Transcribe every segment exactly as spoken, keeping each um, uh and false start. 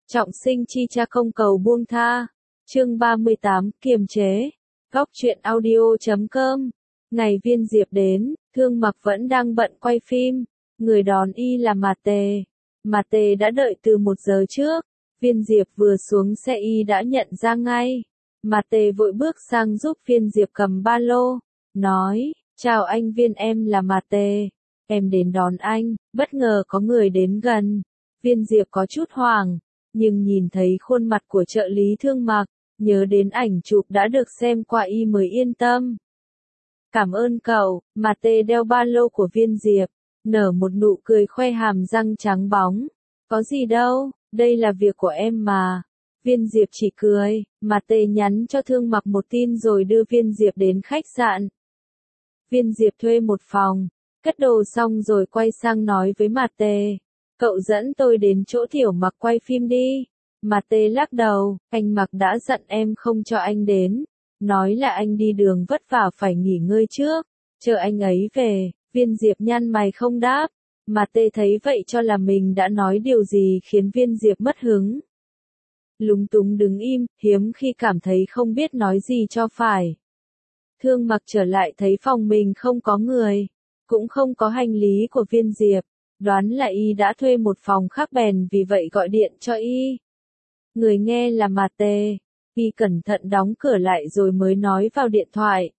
Trọng sinh chi cha không cầu buông tha. Chương ba mươi tám, kiềm chế. Góc truyện audio chấm com. Ngày Viên Diệp đến, Thương Mặc vẫn đang bận quay phim. Người đón y là Mà Tề. Mà Tề đã đợi từ một giờ trước. Viên Diệp vừa xuống xe y đã nhận ra ngay. Mà Tề vội bước sang giúp Viên Diệp cầm ba lô. Nói, chào anh Viên, em là Mà Tề. Em đến đón anh. Bất ngờ có người đến gần. Viên Diệp có chút hoảng. Nhưng nhìn thấy khuôn mặt của trợ lý Thương Mặc, nhớ đến ảnh chụp đã được xem qua y mới yên tâm. Cảm ơn cậu. Mà Tề đeo ba lô của Viên Diệp, nở một nụ cười khoe hàm răng trắng bóng. Có gì đâu, đây là việc của em mà. Viên Diệp chỉ cười. Mà Tề nhắn cho Thương Mặc một tin rồi đưa Viên Diệp đến khách sạn. Viên Diệp thuê một phòng, cất đồ xong rồi quay sang nói với Mà Tề. Cậu dẫn tôi đến chỗ Tiểu Mặc quay phim đi. Mà Tề lắc đầu, anh Mặc đã dặn em không cho anh đến. Nói là anh đi đường vất vả phải nghỉ ngơi trước, chờ anh ấy về. Viên Diệp nhăn mày không đáp. Mà Tề thấy vậy cho là mình đã nói điều gì khiến Viên Diệp mất hứng. Lúng túng đứng im, hiếm khi cảm thấy không biết nói gì cho phải. Thương Mặc trở lại thấy phòng mình không có người, cũng không có hành lý của Viên Diệp. Đoán là y đã thuê một phòng khác bèn vì vậy gọi điện cho y. Người nghe là Mà Tề. Y cẩn thận đóng cửa lại rồi mới nói vào điện thoại.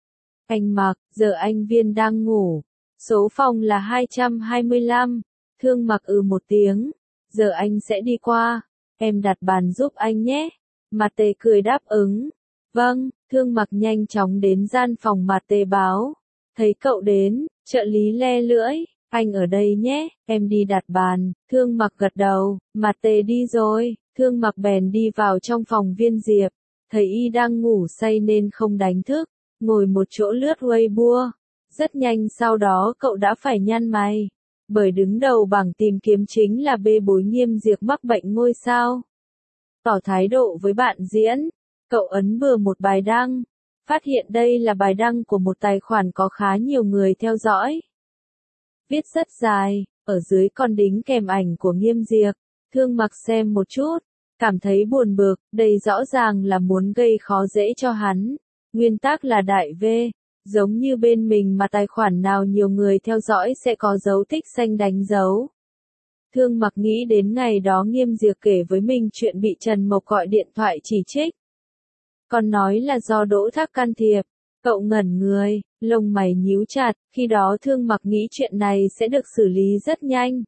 Anh Mặc, giờ anh Viên đang ngủ. Số phòng là hai trăm hai mươi lăm. Thương Mặc ừ một tiếng. Giờ anh sẽ đi qua. Em đặt bàn giúp anh nhé. Mà Tề cười đáp ứng. Vâng. Thương Mặc nhanh chóng đến gian phòng Mà Tề báo. Thấy cậu đến, trợ lý le lưỡi. Anh ở đây nhé, em đi đặt bàn. Thương Mặc gật đầu. Mà Tề đi rồi. Thương Mặc bèn đi vào trong phòng Viên Diệp. Thấy y đang ngủ say nên không đánh thức. Ngồi một chỗ lướt Weibo. Rất nhanh sau đó cậu đã phải nhăn mày. Bởi đứng đầu bảng tìm kiếm chính là bê bối Nghiêm Diệp mắc bệnh ngôi sao. Tỏ thái độ với bạn diễn. Cậu ấn bừa một bài đăng. Phát hiện đây là bài đăng của một tài khoản có khá nhiều người theo dõi. Viết rất dài, ở dưới còn đính kèm ảnh của Nghiêm Diệp. Thương Mặc xem một chút, cảm thấy buồn bực, đây rõ ràng là muốn gây khó dễ cho hắn. Nguyên tắc là đại V, giống như bên mình mà tài khoản nào nhiều người theo dõi sẽ có dấu tích xanh đánh dấu. Thương Mặc nghĩ đến ngày đó Nghiêm Diệp kể với mình chuyện bị Trần Mộc gọi điện thoại chỉ trích. Còn nói là do Đỗ Thác can thiệp. Cậu ngẩn người, lông mày nhíu chặt, khi đó Thương Mặc nghĩ chuyện này sẽ được xử lý rất nhanh.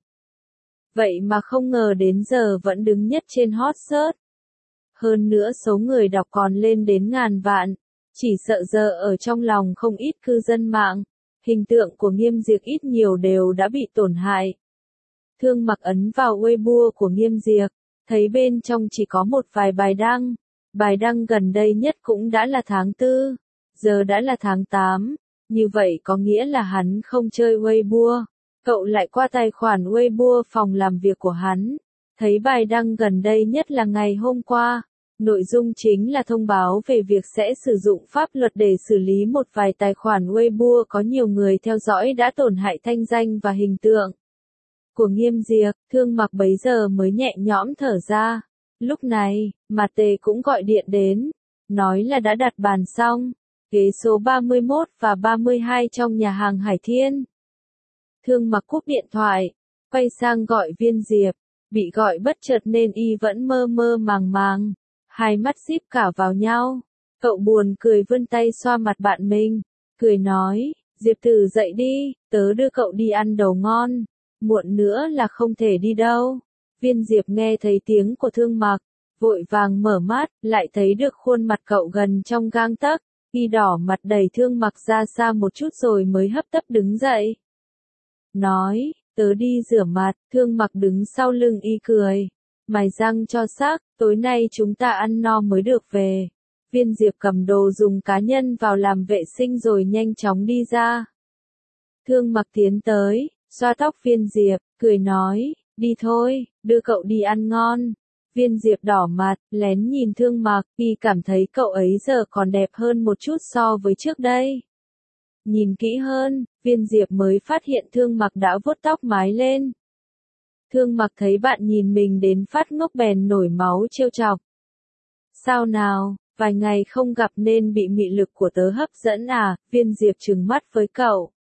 Vậy mà không ngờ đến giờ vẫn đứng nhất trên hot search. Hơn nữa số người đọc còn lên đến ngàn vạn. Chỉ sợ giờ ở trong lòng không ít cư dân mạng, hình tượng của Nghiêm Diệp ít nhiều đều đã bị tổn hại. Thương Mặc ấn vào Weibo của Nghiêm Diệp, thấy bên trong chỉ có một vài bài đăng. Bài đăng gần đây nhất cũng đã là tháng tư. Giờ đã là tháng tám, như vậy có nghĩa là hắn không chơi Weibo. Cậu lại qua tài khoản Weibo phòng làm việc của hắn. Thấy bài đăng gần đây nhất là ngày hôm qua. Nội dung chính là thông báo về việc sẽ sử dụng pháp luật để xử lý một vài tài khoản Weibo có nhiều người theo dõi đã tổn hại thanh danh và hình tượng của Nghiêm Diệp. Thương Mặc bấy giờ mới nhẹ nhõm thở ra. Lúc này, Mà Tề cũng gọi điện đến. Nói là đã đặt bàn xong. Ghế số ba mươi mốt và ba mươi hai trong nhà hàng Hải Thiên. Thương Mặc cúp điện thoại, quay sang gọi Viên Diệp. Bị gọi bất chợt nên y vẫn mơ mơ màng màng. Hai mắt díp cả vào nhau. Cậu buồn cười vươn tay xoa mặt bạn mình. Cười nói, Diệp Tử dậy đi, tớ đưa cậu đi ăn đồ ngon. Muộn nữa là không thể đi đâu. Viên Diệp nghe thấy tiếng của Thương Mặc, vội vàng mở mắt, lại thấy được khuôn mặt cậu gần trong gang tấc. Y đỏ mặt đẩy Thương Mặc ra xa một chút rồi mới hấp tấp đứng dậy. Nói, tớ đi rửa mặt. Thương Mặc đứng sau lưng y cười. Mày răng cho sắc, tối nay chúng ta ăn no mới được về. Viên Diệp cầm đồ dùng cá nhân vào làm vệ sinh rồi nhanh chóng đi ra. Thương Mặc tiến tới, xoa tóc Viên Diệp, cười nói, đi thôi, đưa cậu đi ăn ngon. Viên Diệp đỏ mặt, lén nhìn Thương Mặc, y cảm thấy cậu ấy giờ còn đẹp hơn một chút so với trước đây. Nhìn kỹ hơn, Viên Diệp mới phát hiện Thương Mặc đã vuốt tóc mái lên. Thương Mặc thấy bạn nhìn mình đến phát ngốc bèn nổi máu trêu chọc. Sao nào, vài ngày không gặp nên bị mị lực của tớ hấp dẫn à, Viên Diệp trừng mắt với cậu.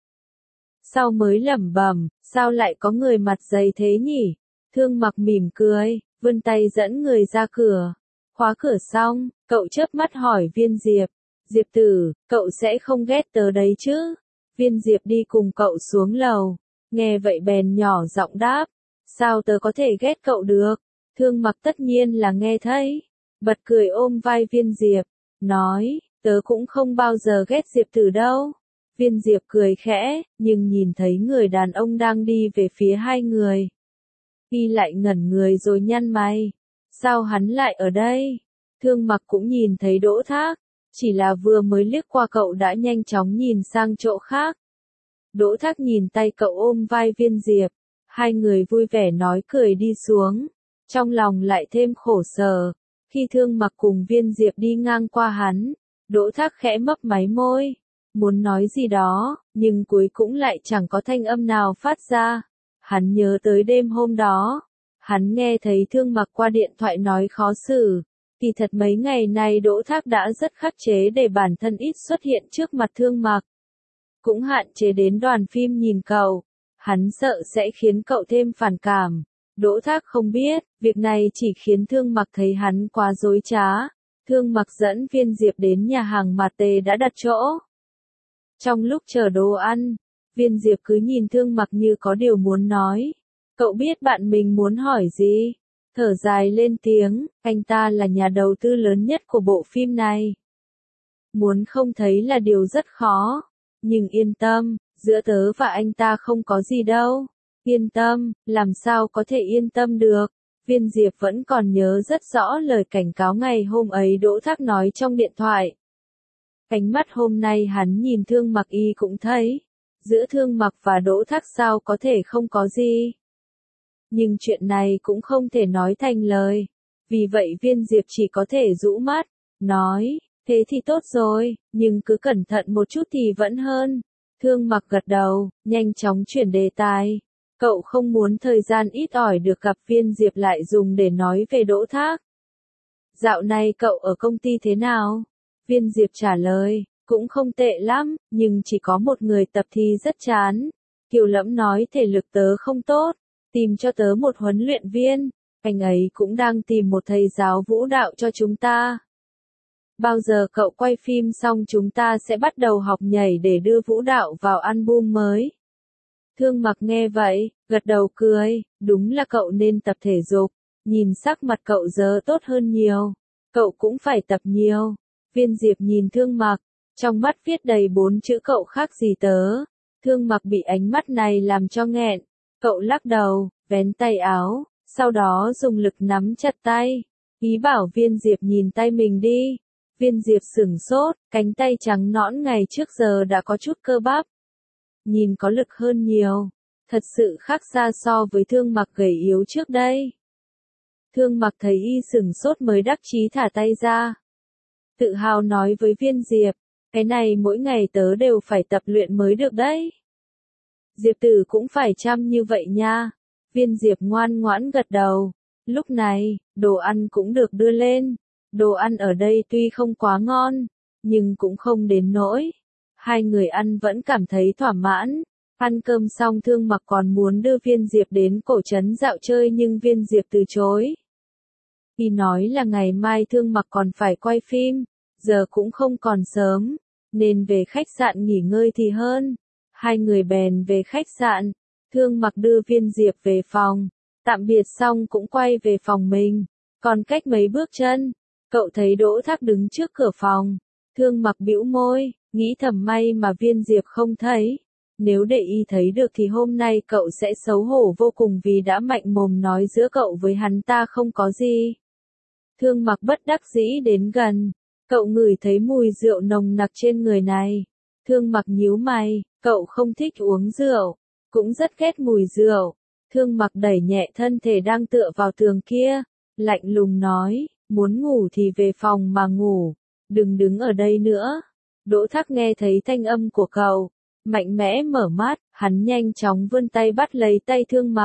Sau mới lẩm bẩm, sao lại có người mặt dày thế nhỉ? Thương Mặc mỉm cười, vươn tay dẫn người ra cửa. Khóa cửa xong, cậu chớp mắt hỏi Viên Diệp. Diệp tử, cậu sẽ không ghét tớ đấy chứ? Viên Diệp đi cùng cậu xuống lầu. Nghe vậy bèn nhỏ giọng đáp. Sao tớ có thể ghét cậu được? Thương Mặc tất nhiên là nghe thấy. Bật cười ôm vai Viên Diệp. Nói, tớ cũng không bao giờ ghét Diệp tử đâu. Viên Diệp cười khẽ, nhưng nhìn thấy người đàn ông đang đi về phía hai người. Y lại ngẩn người rồi nhăn mày. Sao hắn lại ở đây? Thương Mặc cũng nhìn thấy Đỗ Thác. Chỉ là vừa mới liếc qua cậu đã nhanh chóng nhìn sang chỗ khác. Đỗ Thác nhìn tay cậu ôm vai Viên Diệp. Hai người vui vẻ nói cười đi xuống. Trong lòng lại thêm khổ sở. Khi Thương Mặc cùng Viên Diệp đi ngang qua hắn, Đỗ Thác khẽ mấp máy môi. Muốn nói gì đó, nhưng cuối cũng lại chẳng có thanh âm nào phát ra. Hắn nhớ tới đêm hôm đó. Hắn nghe thấy Thương Mặc qua điện thoại nói khó xử. Kỳ thật mấy ngày nay Đỗ Thác đã rất khắc chế để bản thân ít xuất hiện trước mặt Thương Mặc. Cũng hạn chế đến đoàn phim nhìn cậu. Hắn sợ sẽ khiến cậu thêm phản cảm. Đỗ Thác không biết, việc này chỉ khiến Thương Mặc thấy hắn quá dối trá. Thương Mặc dẫn Viên Diệp đến nhà hàng mà Tề đã đặt chỗ. Trong lúc chờ đồ ăn, Viên Diệp cứ nhìn Thương Mặc như có điều muốn nói. Cậu biết bạn mình muốn hỏi gì? Thở dài lên tiếng, anh ta là nhà đầu tư lớn nhất của bộ phim này. Muốn không thấy là điều rất khó. Nhưng yên tâm, giữa tớ và anh ta không có gì đâu. Yên tâm, làm sao có thể yên tâm được. Viên Diệp vẫn còn nhớ rất rõ lời cảnh cáo ngày hôm ấy Đỗ Thác nói trong điện thoại. Ánh mắt hôm nay hắn nhìn Thương Mặc y cũng thấy. Giữa Thương Mặc và Đỗ Thác sao có thể không có gì. Nhưng chuyện này cũng không thể nói thành lời. Vì vậy Viên Diệp chỉ có thể rũ mắt, nói, thế thì tốt rồi, nhưng cứ cẩn thận một chút thì vẫn hơn. Thương Mặc gật đầu, nhanh chóng chuyển đề tài. Cậu không muốn thời gian ít ỏi được gặp Viên Diệp lại dùng để nói về Đỗ Thác. Dạo này cậu ở công ty thế nào? Viên Diệp trả lời, cũng không tệ lắm, nhưng chỉ có một người tập thì rất chán. Kiều Lẫm nói thể lực tớ không tốt, tìm cho tớ một huấn luyện viên. Anh ấy cũng đang tìm một thầy giáo vũ đạo cho chúng ta. Bao giờ cậu quay phim xong chúng ta sẽ bắt đầu học nhảy để đưa vũ đạo vào album mới. Thương Mặc nghe vậy, gật đầu cười, đúng là cậu nên tập thể dục. Nhìn sắc mặt cậu giờ tốt hơn nhiều. Cậu cũng phải tập nhiều. Viên Diệp nhìn Thương Mặc, trong mắt viết đầy bốn chữ cậu khác gì tớ. Thương Mặc bị ánh mắt này làm cho nghẹn. Cậu lắc đầu, vén tay áo, sau đó dùng lực nắm chặt tay. Ý bảo Viên Diệp nhìn tay mình đi. Viên Diệp sửng sốt, cánh tay trắng nõn ngày trước giờ đã có chút cơ bắp. Nhìn có lực hơn nhiều. Thật sự khác xa so với Thương Mặc gầy yếu trước đây. Thương Mặc thấy y sửng sốt mới đắc chí thả tay ra. Tự hào nói với Viên Diệp, cái này mỗi ngày tớ đều phải tập luyện mới được đấy. Diệp tử cũng phải chăm như vậy nha. Viên Diệp ngoan ngoãn gật đầu. Lúc này, đồ ăn cũng được đưa lên. Đồ ăn ở đây tuy không quá ngon, nhưng cũng không đến nỗi. Hai người ăn vẫn cảm thấy thỏa mãn. Ăn cơm xong Thương Mặc còn muốn đưa Viên Diệp đến cổ trấn dạo chơi nhưng Viên Diệp từ chối. Y nói là ngày mai Thương Mặc còn phải quay phim, giờ cũng không còn sớm, nên về khách sạn nghỉ ngơi thì hơn. Hai người bèn về khách sạn, Thương Mặc đưa Viên Diệp về phòng, tạm biệt xong cũng quay về phòng mình. Còn cách mấy bước chân, cậu thấy Đỗ Thác đứng trước cửa phòng. Thương Mặc bĩu môi, nghĩ thầm may mà Viên Diệp không thấy. Nếu để y thấy được thì hôm nay cậu sẽ xấu hổ vô cùng vì đã mạnh mồm nói giữa cậu với hắn ta không có gì. Thương Mặc bất đắc dĩ đến gần. Cậu ngửi thấy mùi rượu nồng nặc trên người này. Thương Mặc nhíu mày, cậu không thích uống rượu, cũng rất ghét mùi rượu. Thương Mặc đẩy nhẹ thân thể đang tựa vào tường kia, lạnh lùng nói, muốn ngủ thì về phòng mà ngủ, đừng đứng ở đây nữa. Đỗ Thác nghe thấy thanh âm của cậu, mạnh mẽ mở mắt, hắn nhanh chóng vươn tay bắt lấy tay Thương Mặc,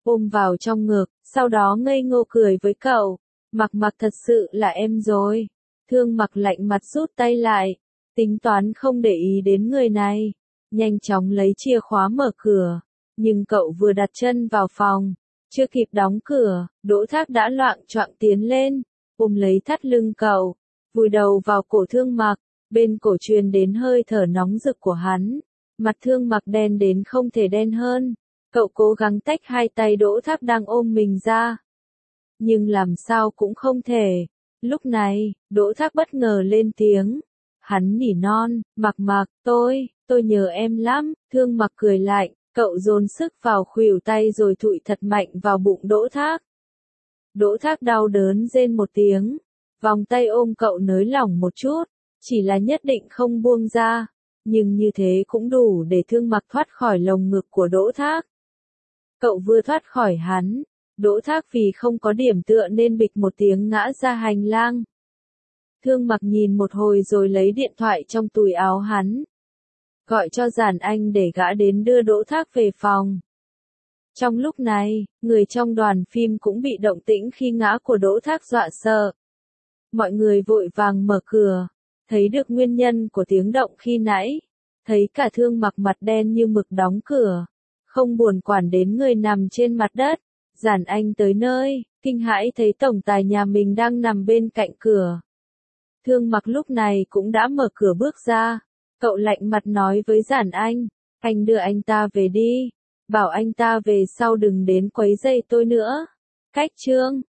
ôm vào trong ngực, sau đó ngây ngô cười với cậu. Mặc Mặc thật sự là em rồi. Thương Mặc lạnh mặt rút tay lại, tính toán không để ý đến người này, nhanh chóng lấy chìa khóa mở cửa. Nhưng cậu vừa đặt chân vào phòng, chưa kịp đóng cửa, Đỗ Thác đã loạng choạng tiến lên, ôm lấy thắt lưng cậu, vùi đầu vào cổ Thương Mặc, bên cổ truyền đến hơi thở nóng rực của hắn. Mặt Thương Mặc đen đến không thể đen hơn, cậu cố gắng tách hai tay Đỗ Thác đang ôm mình ra. Nhưng làm sao cũng không thể. Lúc này, Đỗ Thác bất ngờ lên tiếng. Hắn nỉ non, Mặc Mặc, tôi, tôi nhớ em lắm. Thương Mặc cười lạnh, cậu dồn sức vào khuỷu tay rồi thụi thật mạnh vào bụng Đỗ Thác. Đỗ Thác đau đớn rên một tiếng, vòng tay ôm cậu nới lỏng một chút, chỉ là nhất định không buông ra, nhưng như thế cũng đủ để Thương Mặc thoát khỏi lồng ngực của Đỗ Thác. Cậu vừa thoát khỏi hắn, Đỗ Thác vì không có điểm tựa nên bịch một tiếng ngã ra hành lang. Thương Mặc nhìn một hồi rồi lấy điện thoại trong túi áo hắn, gọi cho Giản Anh để gã đến đưa Đỗ Thác về phòng. Trong lúc này, người trong đoàn phim cũng bị động tĩnh khi ngã của Đỗ Thác dọa sợ. Mọi người vội vàng mở cửa, thấy được nguyên nhân của tiếng động khi nãy, thấy cả Thương Mặc mặt đen như mực đóng cửa, không buồn quản đến người nằm trên mặt đất. Giản Anh tới nơi, kinh hãi thấy tổng tài nhà mình đang nằm bên cạnh cửa. Thương Mặc lúc này cũng đã mở cửa bước ra, cậu lạnh mặt nói với Giản Anh, anh đưa anh ta về đi, bảo anh ta về sau đừng đến quấy rầy tôi nữa. Cách chương